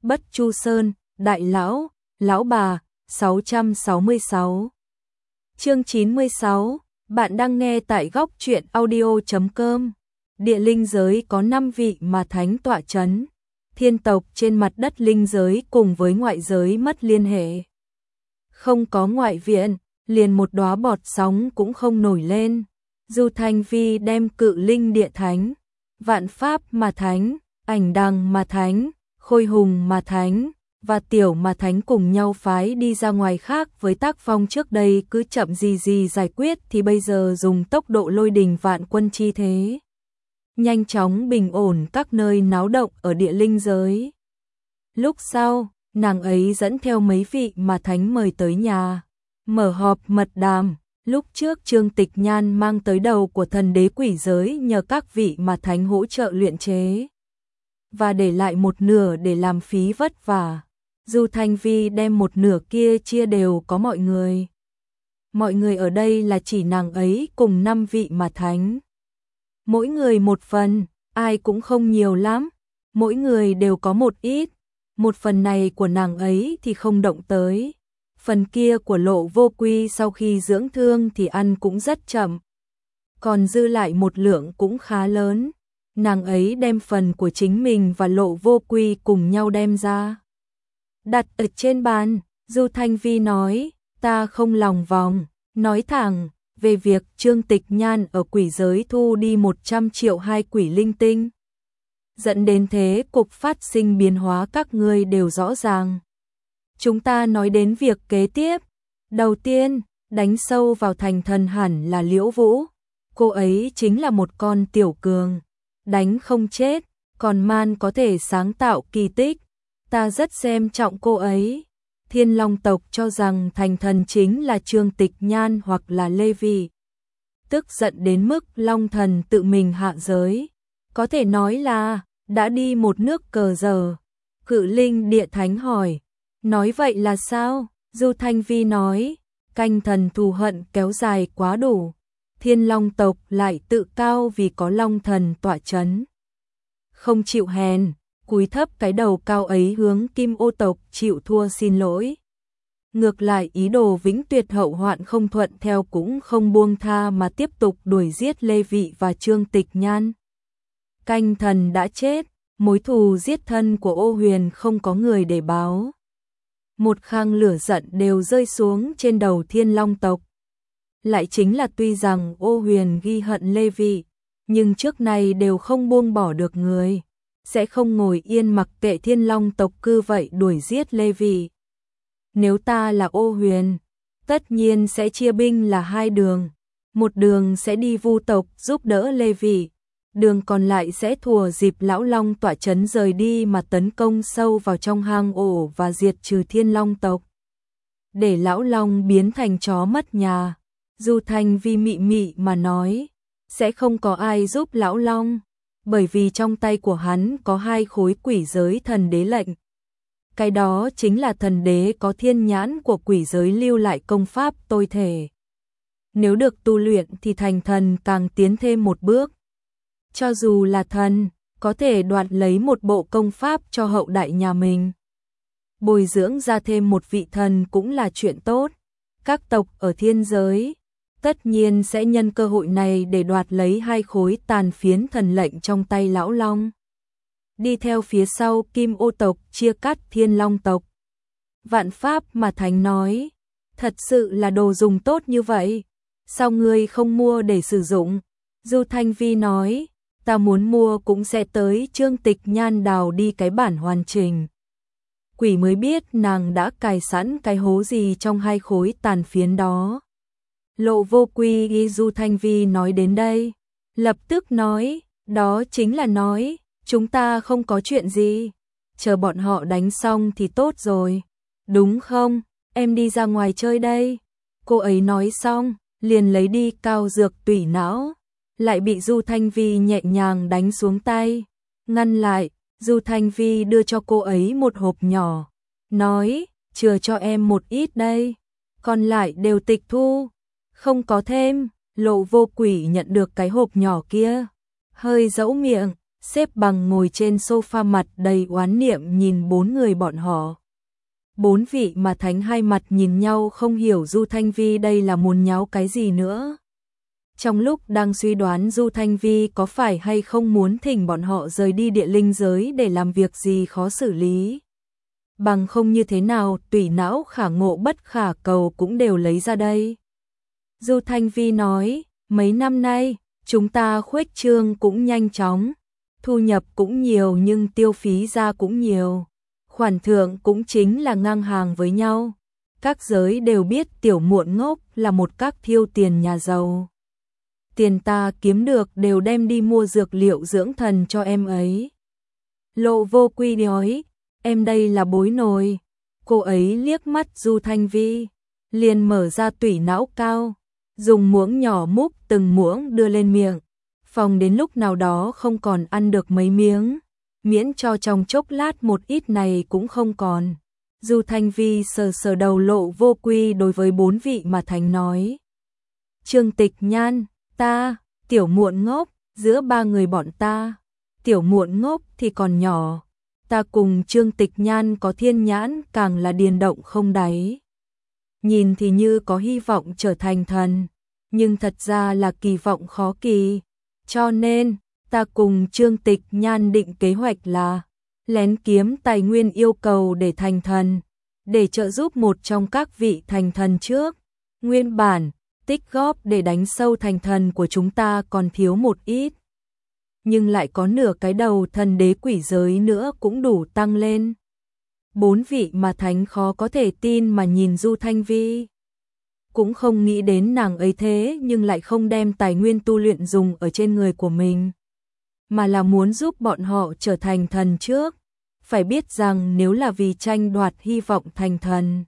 Bất Chu Sơn, Đại Lão, Lão Bà, 666. Chương 96, bạn đang nghe tại góc truyện audio.com. Địa linh giới có 5 vị mà thánh tọa chấn. Thiên tộc trên mặt đất linh giới cùng với ngoại giới mất liên hệ. Không có ngoại viện, liền một đóa bọt sóng cũng không nổi lên. Du Thanh Vi đem Cự Linh Địa Thánh, Vạn Pháp mà Thánh, Ảnh Đằng mà Thánh, Khôi Hùng mà Thánh và Tiểu mà Thánh cùng nhau phái đi ra ngoài, khác với tác phong trước đây cứ chậm gì giải quyết thì bây giờ dùng tốc độ lôi đình vạn quân chi thế. Nhanh chóng bình ổn các nơi náo động ở địa linh giới. Lúc sau, nàng ấy dẫn theo mấy vị mà Thánh mời tới nhà, mở họp mật đàm. Lúc trước Trương Tịch Nhan mang tới đầu của thần đế quỷ giới nhờ các vị mà Thánh hỗ trợ luyện chế, và để lại một nửa để làm phí vất vả. Du Thanh Vi đem một nửa kia chia đều có mọi người. Mọi người ở đây là chỉ nàng ấy cùng 5 vị mà Thánh. Mỗi người một phần, ai cũng không nhiều lắm, mỗi người đều có một ít. Một phần này của nàng ấy thì không động tới. Phần kia của Lộ Vô Quy sau khi dưỡng thương thì ăn cũng rất chậm. Còn dư lại một lượng cũng khá lớn. Nàng ấy đem phần của chính mình và Lộ Vô Quy cùng nhau đem ra, đặt ở trên bàn. Du Thanh Vi nói, ta không lòng vòng, nói thẳng về việc Trương Tịch Nhan ở quỷ giới thu đi 100 triệu 2 quỷ linh tinh, dẫn đến thế cục phát sinh biến hóa các ngươi đều rõ ràng. Chúng ta nói đến việc kế tiếp. Đầu tiên, đánh sâu vào thành thần hẳn là Liễu Vũ. Cô ấy chính là một con tiểu cường, đánh không chết, còn man có thể sáng tạo kỳ tích. Ta rất xem trọng cô ấy. Thiên Long tộc cho rằng thành thần chính là Trương Tịch Nhan hoặc là Lê Vị. Tức giận đến mức Long thần tự mình hạ giới. Có thể nói là đã đi một nước cờ giờ. Cự Linh Địa Thánh hỏi, nói vậy là sao? Du Thanh Vi nói, canh thần thù hận kéo dài quá đủ. Thiên Long tộc lại tự cao vì có Long thần tọa chấn, không chịu hèn, cúi thấp cái đầu cao ấy hướng Kim Ô tộc chịu thua xin lỗi. Ngược lại ý đồ vĩnh tuyệt hậu hoạn không thuận theo cũng không buông tha mà tiếp tục đuổi giết Lê Vị và Trương Tịch Nhan. Canh thần đã chết, mối thù giết thân của Ô Huyền không có người để báo. Một khang lửa giận đều rơi xuống trên đầu Thiên Long tộc. Lại chính là tuy rằng Ô Huyền ghi hận Lê Vị, nhưng trước nay đều không buông bỏ được người, sẽ không ngồi yên mặc kệ Thiên Long tộc cứ vậy đuổi giết Lê Vị. Nếu ta là Ô Huyền, tất nhiên sẽ chia binh là 2 đường, một đường sẽ đi Vu tộc giúp đỡ Lê Vị, đường còn lại sẽ thùa dịp Lão Long tọa chấn rời đi mà tấn công sâu vào trong hang ổ và diệt trừ Thiên Long tộc, để Lão Long biến thành chó mất nhà. Du Thanh Vi mị mị mà nói, sẽ không có ai giúp Lão Long, bởi vì trong tay của hắn có 2 khối quỷ giới thần đế lệnh. Cái đó chính là thần đế có thiên nhãn của quỷ giới lưu lại công pháp tôi thể. Nếu được tu luyện thì thành thần càng tiến thêm một bước. Cho dù là thần, có thể đoạt lấy một bộ công pháp cho hậu đại nhà mình. Bồi dưỡng ra thêm một vị thần cũng là chuyện tốt. Các tộc ở thiên giới tất nhiên sẽ nhân cơ hội này để đoạt lấy 2 khối tàn phiến thần lệnh trong tay Lão Long. Đi theo phía sau Kim Ô tộc chia cắt Thiên Long tộc. Vạn Pháp mà Thánh nói, thật sự là đồ dùng tốt như vậy, sao ngươi không mua để sử dụng? Du Thanh Vi nói, ta muốn mua cũng sẽ tới Trương Tịch Nhan đào đi cái bản hoàn chỉnh. Quỷ mới biết nàng đã cài sẵn cái hố gì trong 2 khối tàn phiến đó. Lộ Vô Quy Du Thanh Vi nói đến đây, lập tức nói, đó chính là nói, chúng ta không có chuyện gì, chờ bọn họ đánh xong thì tốt rồi, đúng không? Em đi ra ngoài chơi đây. Cô ấy nói xong, liền lấy đi cao dược tủy não, lại bị Du Thanh Vi nhẹ nhàng đánh xuống tay, ngăn lại. Du Thanh Vi đưa cho cô ấy một hộp nhỏ, nói, chừa cho em một ít đây, còn lại đều tịch thu, không có thêm. Lộ Vô Quỷ nhận được cái hộp nhỏ kia, hơi dẫu miệng, xếp bằng ngồi trên sofa mặt đầy oán niệm nhìn bốn người bọn họ. Bốn vị mà thánh hai mặt nhìn nhau không hiểu Du Thanh Vi đây là muốn nháo cái gì nữa. Trong lúc đang suy đoán Du Thanh Vi có phải hay không muốn thỉnh bọn họ rời đi địa linh giới để làm việc gì khó xử lý. Bằng không như thế nào tùy não khả ngộ bất khả cầu cũng đều lấy ra đây. Du Thanh Vi nói, mấy năm nay, chúng ta khuếch trương cũng nhanh chóng, thu nhập cũng nhiều nhưng tiêu phí ra cũng nhiều. Khoản thưởng cũng chính là ngang hàng với nhau. Các giới đều biết Tiểu Muộn Ngốc là một các thiêu tiền nhà giàu. Tiền ta kiếm được đều đem đi mua dược liệu dưỡng thần cho em ấy. Lộ Vô Quy nói, em đây là bối nồi. Cô ấy liếc mắt Du Thanh Vi, liền mở ra tủy não cao, dùng muỗng nhỏ múc từng muỗng đưa lên miệng. Phòng đến lúc nào đó không còn ăn được mấy miếng, miễn cho trong chốc lát một ít này cũng không còn. Du Thanh Vi sờ sờ đầu Lộ Vô Quy đối với bốn vị mà thánh nói. Trương Tịch Nhan, ta, Tiểu Muộn Ngốc, giữa ba người bọn ta, Tiểu Muộn Ngốc thì còn nhỏ. Ta cùng Trương Tịch Nhan có thiên nhãn càng là điền động không đáy. Nhìn thì như có hy vọng trở thành thần, nhưng thật ra là kỳ vọng khó kỳ. Cho nên, ta cùng Trương Tịch Nhan định kế hoạch là lén kiếm tài nguyên yêu cầu để thành thần, để trợ giúp một trong các vị thành thần trước. Nguyên bản, tích góp để đánh sâu thành thần của chúng ta còn thiếu một ít. Nhưng lại có nửa cái đầu thần đế quỷ giới nữa cũng đủ tăng lên. Bốn vị mà thánh khó có thể tin mà nhìn Du Thanh Vi. Cũng không nghĩ đến nàng ấy thế nhưng lại không đem tài nguyên tu luyện dùng ở trên người của mình. Mà là muốn giúp bọn họ trở thành thần trước. Phải biết rằng nếu là vì tranh đoạt hy vọng thành thần,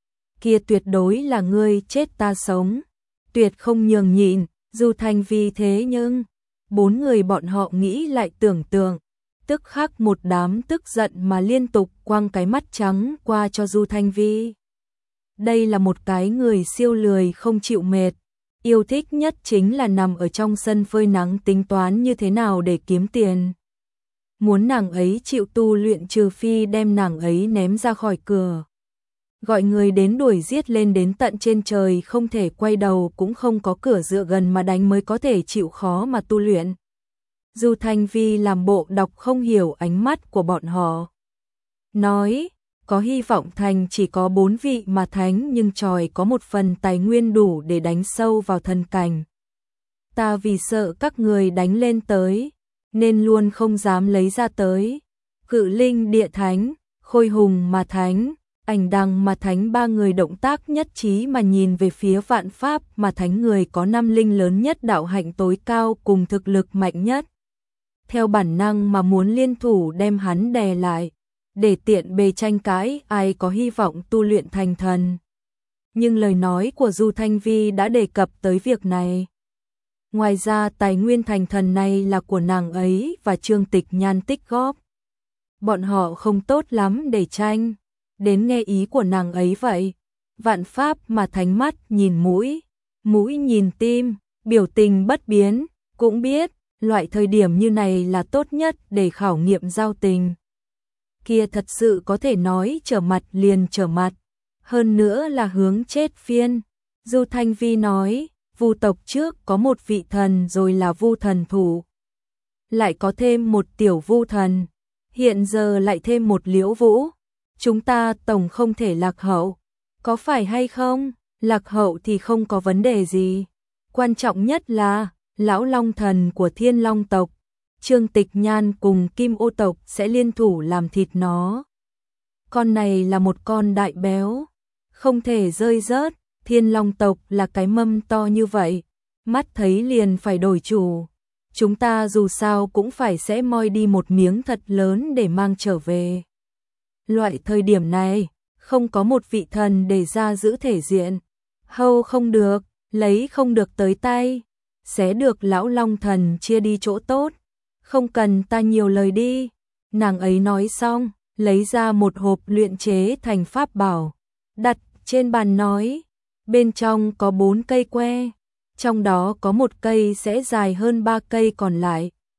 kia tuyệt đối là ngươi chết ta sống. Tuyệt không nhường nhịn, Du Thanh Vi thế nhưng bốn người bọn họ nghĩ lại tưởng tượng, tức khắc một đám tức giận mà liên tục quăng cái mắt trắng qua cho Du Thanh Vi. Đây là một cái người siêu lười không chịu mệt, yêu thích nhất chính là nằm ở trong sân phơi nắng tính toán như thế nào để kiếm tiền. Muốn nàng ấy chịu tu luyện trừ phi đem nàng ấy ném ra khỏi cửa. Gọi người đến đuổi giết lên đến tận trên trời không thể quay đầu cũng không có cửa dựa gần mà đánh mới có thể chịu khó mà tu luyện. Du Thanh Vi làm bộ đọc không hiểu ánh mắt của bọn họ. Nói, có hy vọng thành chỉ có 4 vị mà thánh nhưng tròi có một phần tài nguyên đủ để đánh sâu vào thần cảnh. Ta vì sợ các người đánh lên tới, nên luôn không dám lấy ra tới. Cự linh địa thánh, khôi hùng mà thánh, ảnh đằng mà thánh ba người động tác nhất trí mà nhìn về phía vạn pháp mà thánh người có 5 linh lớn nhất đạo hạnh tối cao cùng thực lực mạnh nhất. Theo bản năng mà muốn liên thủ đem hắn đè lại, để tiện bề tranh cãi ai có hy vọng tu luyện thành thần. Nhưng lời nói của Du Thanh Vi đã đề cập tới việc này. Ngoài ra tài nguyên thành thần này là của nàng ấy và Trương Tịch Nhan tích góp. Bọn họ không tốt lắm để tranh, đến nghe ý của nàng ấy vậy. Vạn pháp mà thánh mắt nhìn mũi, mũi nhìn tim, biểu tình bất biến, cũng biết loại thời điểm như này là tốt nhất để khảo nghiệm giao tình. Kia thật sự có thể nói trở mặt liền trở mặt, hơn nữa là hướng chết phiên. Du Thanh Vi nói, Vu tộc trước có một vị thần rồi là Vu thần thủ, lại có thêm một tiểu Vu thần, hiện giờ lại thêm một Liễu Vũ. Chúng ta tổng không thể lạc hậu, có phải hay không? Lạc hậu thì không có vấn đề gì. Quan trọng nhất là lão long thần của Thiên Long tộc, Trương Tịch Nhan cùng Kim Ô tộc sẽ liên thủ làm thịt nó. Con này là một con đại béo, không thể rơi rớt. Thiên Long tộc là cái mâm to như vậy, mắt thấy liền phải đổi chủ. Chúng ta dù sao cũng phải sẽ moi đi một miếng thật lớn để mang trở về. Loại thời điểm này, không có một vị thần để ra giữ thể diện. Hâu không được, lấy không được tới tay, sẽ được lão long thần chia đi chỗ tốt. Không cần ta nhiều lời đi. Nàng ấy nói xong, lấy ra một hộp luyện chế thành pháp bảo, đặt trên bàn nói, bên trong có 4 cây que, trong đó có một cây sẽ dài hơn 3 cây còn lại.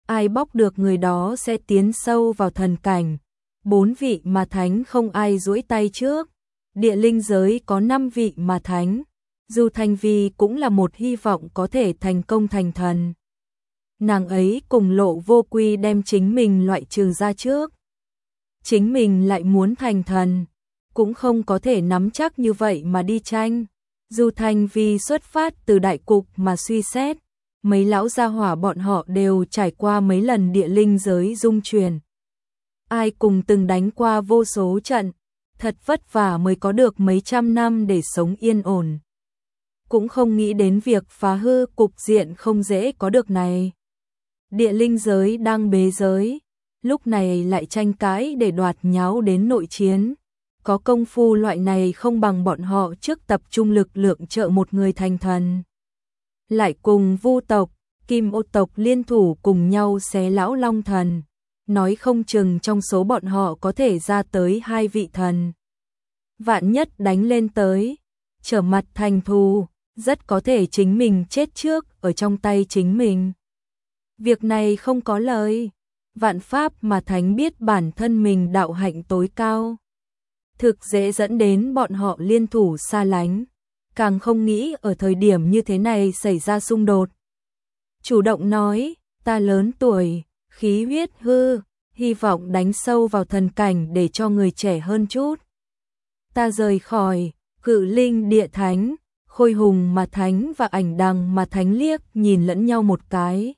ai bóc được người đó sẽ tiến sâu vào thần cảnh. 4 vị ma thánh không ai duỗi tay trước. Địa linh giới có 5 vị ma thánh. Du Thanh Vi cũng là một hy vọng có thể thành công thành thần. Nàng ấy cùng Lộ Vô Quy đem chính mình loại trừ ra trước. Chính mình lại muốn thành thần, cũng không có thể nắm chắc như vậy mà đi tranh. Du Thanh Vi xuất phát từ đại cục mà suy xét, mấy lão gia hỏa bọn họ đều trải qua mấy lần địa linh giới dung chuyển. Ai cùng từng đánh qua vô số trận, thật vất vả mới có được mấy trăm năm để sống yên ổn. Cũng không nghĩ đến việc phá hư cục diện không dễ có được này. Địa linh giới đang bế giới, lúc này lại tranh cãi để đoạt nháo đến nội chiến. Có công phu loại này không bằng bọn họ trước tập trung lực lượng trợ một người thành thần. Lại cùng Vu tộc, Kim Ô tộc liên thủ cùng nhau xé lão Long thần. Nói không chừng trong số bọn họ có thể ra tới 2 vị thần. Vạn nhất đánh lên tới, trở mặt thành thù, rất có thể chính mình chết trước ở trong tay chính mình. Việc này không có lời. Vạn pháp mà thánh biết bản thân mình đạo hạnh tối cao, thực dễ dẫn đến bọn họ liên thủ xa lánh, càng không nghĩ ở thời điểm như thế này xảy ra xung đột. Chủ động nói, ta lớn tuổi, khí huyết hư, hy vọng đánh sâu vào thần cảnh để cho người trẻ hơn chút. Ta rời khỏi, Cự Linh Địa Thánh, Khôi Hùng mà Thánh và Ảnh Đằng mà Thánh liếc nhìn lẫn nhau một cái.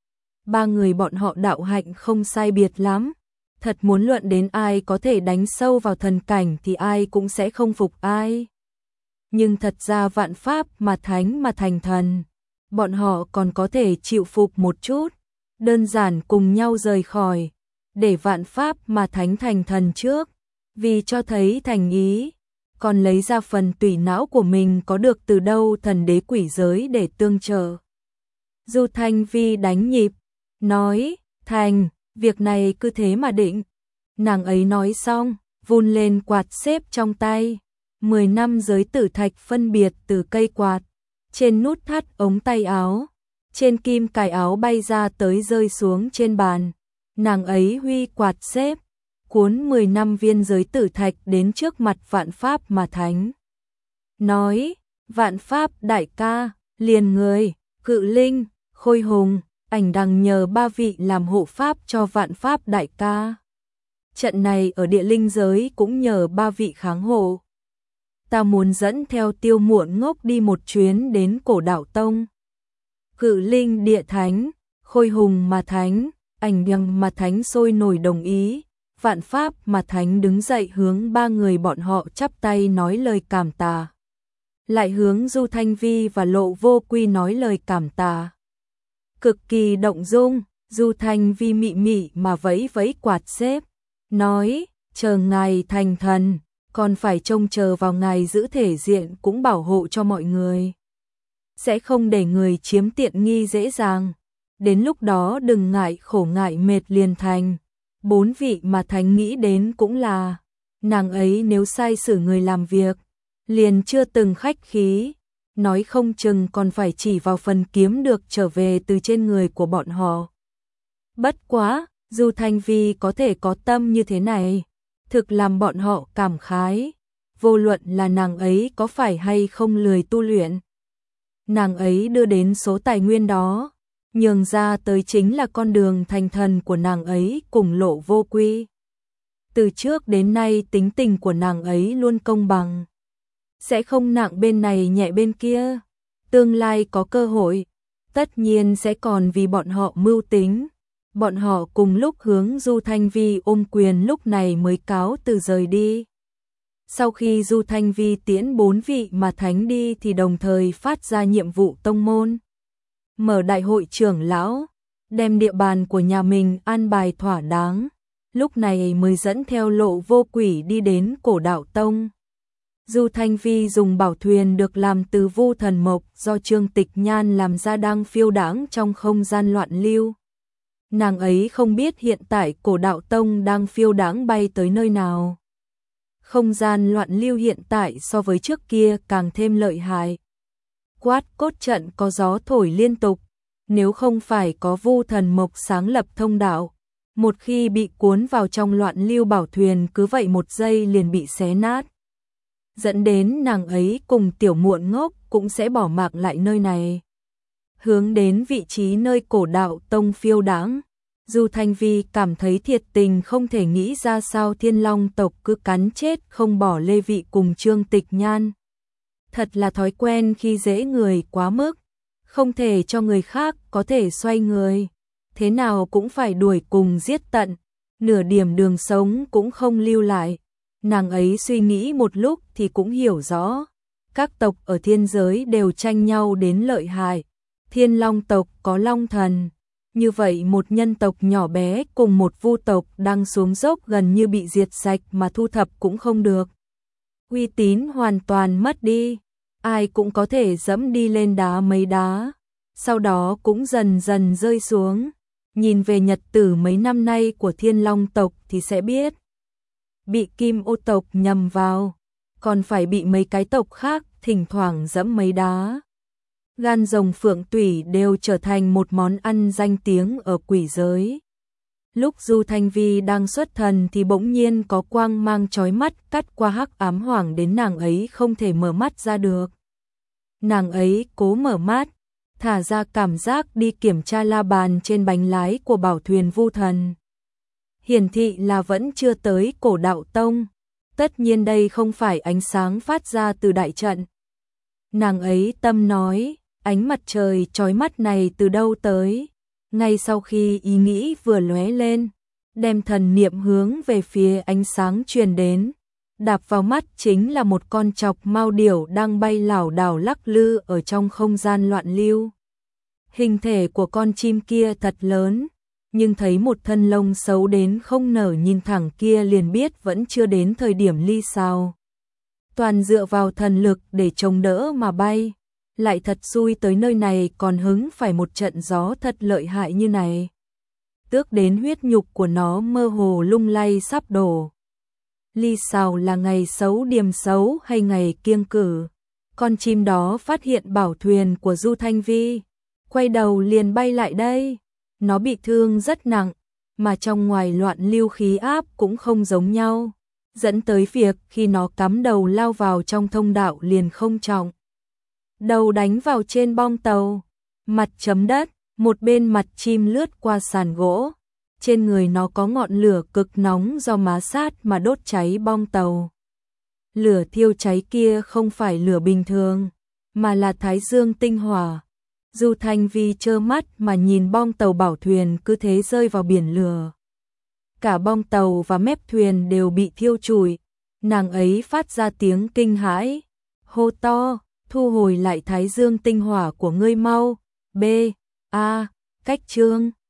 3 người bọn họ đạo hạnh không sai biệt lắm. Thật muốn luận đến ai có thể đánh sâu vào thần cảnh thì ai cũng sẽ không phục ai. Nhưng thật ra vạn pháp mà thánh mà thành thần, bọn họ còn có thể chịu phục một chút, đơn giản cùng nhau rời khỏi, để vạn pháp mà thánh thành thần trước, vì cho thấy thành ý, còn lấy ra phần tủy não của mình có được từ đâu thần đế quỷ giới để tương trợ. Du Thanh Vi đánh nhịp, nói, thành, việc này cứ thế mà định. Nàng ấy nói xong, vun lên quạt xếp trong tay. 10 năm giới tử thạch phân biệt từ cây quạt. Trên nút thắt ống tay áo, trên kim cài áo bay ra tới rơi xuống trên bàn. Nàng ấy huy quạt xếp, cuốn 10 năm viên giới tử thạch đến trước mặt vạn pháp mà thánh. Nói, vạn pháp đại ca, liền người, Cự Linh, Khôi Hùng, Ảnh Đằng nhờ 3 vị làm hộ pháp cho vạn pháp đại ca. Trận này ở địa linh giới cũng nhờ 3 vị kháng hộ. Ta muốn dẫn theo Tiêu Muộn Ngốc đi một chuyến đến Cổ Đạo Tông. Cự Linh Địa Thánh, Khôi Hùng mà Thánh, Ảnh Đằng mà Thánh sôi nổi đồng ý. Vạn pháp mà Thánh đứng dậy hướng 3 người bọn họ chắp tay nói lời cảm tạ. Lại hướng Du Thanh Vi và Lộ Vô Quy nói lời cảm tạ. Cực kỳ động dung, Du Thanh Vi mị mị mà vẫy vẫy quạt xếp, nói, chờ ngài thành thần, còn phải trông chờ vào ngài giữ thể diện cũng bảo hộ cho mọi người. Sẽ không để người chiếm tiện nghi dễ dàng, đến lúc đó đừng ngại khổ ngại mệt liền thành. 4 vị mà thánh nghĩ đến cũng là, nàng ấy nếu sai xử người làm việc, liền chưa từng khách khí. Nói không chừng còn phải chỉ vào phần kiếm được trở về từ trên người của bọn họ. Bất quá, dù Thanh Vi có thể có tâm như thế này, thực làm bọn họ cảm khái, vô luận là nàng ấy có phải hay không lười tu luyện. Nàng ấy đưa đến số tài nguyên đó, nhường ra tới chính là con đường thành thần của nàng ấy cùng Lộ Vô Quy. Từ trước đến nay tính tình của nàng ấy luôn công bằng, sẽ không nặng bên này nhẹ bên kia. Tương lai có cơ hội, tất nhiên sẽ còn vì bọn họ mưu tính. Bọn họ cùng lúc hướng Du Thanh Vi ôm quyền lúc này mới cáo từ rời đi. Sau khi Du Thanh Vi tiễn 4 vị mà thánh đi thì đồng thời phát ra nhiệm vụ tông môn. Mở đại hội trưởng lão, đem địa bàn của nhà mình an bài thỏa đáng. Lúc này mới dẫn theo Lộ Vô Quỷ đi đến Cổ Đạo Tông. Du Thanh Vi dùng bảo thuyền được làm từ vu thần mộc do Trương Tịch Nhan làm ra đang phiêu đãng trong không gian loạn lưu. Nàng ấy không biết hiện tại Cổ Đạo Tông đang phiêu đãng bay tới nơi nào. Không gian loạn lưu hiện tại so với trước kia càng thêm lợi hại. Quát cốt trận có gió thổi liên tục, nếu không phải có Vu Thần Mộc sáng lập thông đạo, một khi bị cuốn vào trong loạn lưu bảo thuyền cứ vậy một giây liền bị xé nát. Dẫn đến nàng ấy cùng tiểu muộn ngốc cũng sẽ bỏ mặc lại nơi này. Hướng đến vị trí nơi cổ đạo tông phiêu đãng, Du Thanh Vi cảm thấy thiệt tình không thể nghĩ ra sao Thiên Long tộc cứ cắn chết không bỏ Lê Vị cùng Trương Tịch Nhan. Thật là thói quen khi dễ người quá mức, không thể cho người khác có thể xoay người, thế nào cũng phải đuổi cùng giết tận, nửa điểm đường sống cũng không lưu lại. Nàng ấy suy nghĩ một lúc thì cũng hiểu rõ, các tộc ở thiên giới đều tranh nhau đến lợi hại. Thiên Long tộc có Long Thần, như vậy một nhân tộc nhỏ bé cùng một Vu tộc đang xuống dốc gần như bị diệt sạch mà thu thập cũng không được. Uy tín hoàn toàn mất đi, ai cũng có thể dẫm đi lên đá mấy đá, sau đó cũng dần dần rơi xuống. Nhìn về nhật tử mấy năm nay của Thiên Long tộc thì sẽ biết. Bị Kim Ô tộc nhầm vào, còn phải bị mấy cái tộc khác thỉnh thoảng dẫm mấy đá. Gan rồng phượng tủy đều trở thành một món ăn danh tiếng ở quỷ giới. Lúc Du Thanh Vi đang xuất thần thì bỗng nhiên có quang mang chói mắt cắt qua hắc ám hoảng đến nàng ấy không thể mở mắt ra được. Nàng ấy cố mở mắt, thả ra cảm giác đi kiểm tra la bàn trên bánh lái của bảo thuyền Vu Thần. Hiển thị là vẫn chưa tới cổ đạo tông, tất nhiên đây không phải ánh sáng phát ra từ đại trận. Nàng ấy tâm nói, ánh mặt trời chói mắt này từ đâu tới? Ngay sau khi ý nghĩ vừa lóe lên, đem thần niệm hướng về phía ánh sáng truyền đến, đạp vào mắt chính là một con chọc mao điểu đang bay lảo đảo lắc lư ở trong không gian loạn lưu. Hình thể của con chim kia thật lớn, nhưng thấy một thân lông xấu đến không nở nhìn thẳng kia liền biết vẫn chưa đến thời điểm ly sao. Toàn dựa vào thần lực để chống đỡ mà bay, lại thật xui tới nơi này còn hứng phải một trận gió thật lợi hại như này. Tước đến huyết nhục của nó mơ hồ lung lay sắp đổ. Ly sao là ngày xấu điểm xấu hay ngày kiêng cử? Con chim đó phát hiện bảo thuyền của Du Thanh Vi, quay đầu liền bay lại đây. Nó bị thương rất nặng, mà trong ngoài loạn lưu khí áp cũng không giống nhau, dẫn tới việc khi nó cắm đầu lao vào trong thông đạo liền không trọng. Đầu đánh vào trên bong tàu, mặt chấm đất, một bên mặt chim lướt qua sàn gỗ. Trên người nó có ngọn lửa cực nóng do má sát mà đốt cháy bong tàu. Lửa thiêu cháy kia không phải lửa bình thường, mà là thái dương tinh hỏa. Du Thanh Vi trơ mắt mà nhìn bong tàu bảo thuyền cứ thế rơi vào biển lửa. Cả bong tàu và mép thuyền đều bị thiêu trụi. Nàng ấy phát ra tiếng kinh hãi, hô to, thu hồi lại thái dương tinh hỏa của ngươi mau. B. A. Cách chương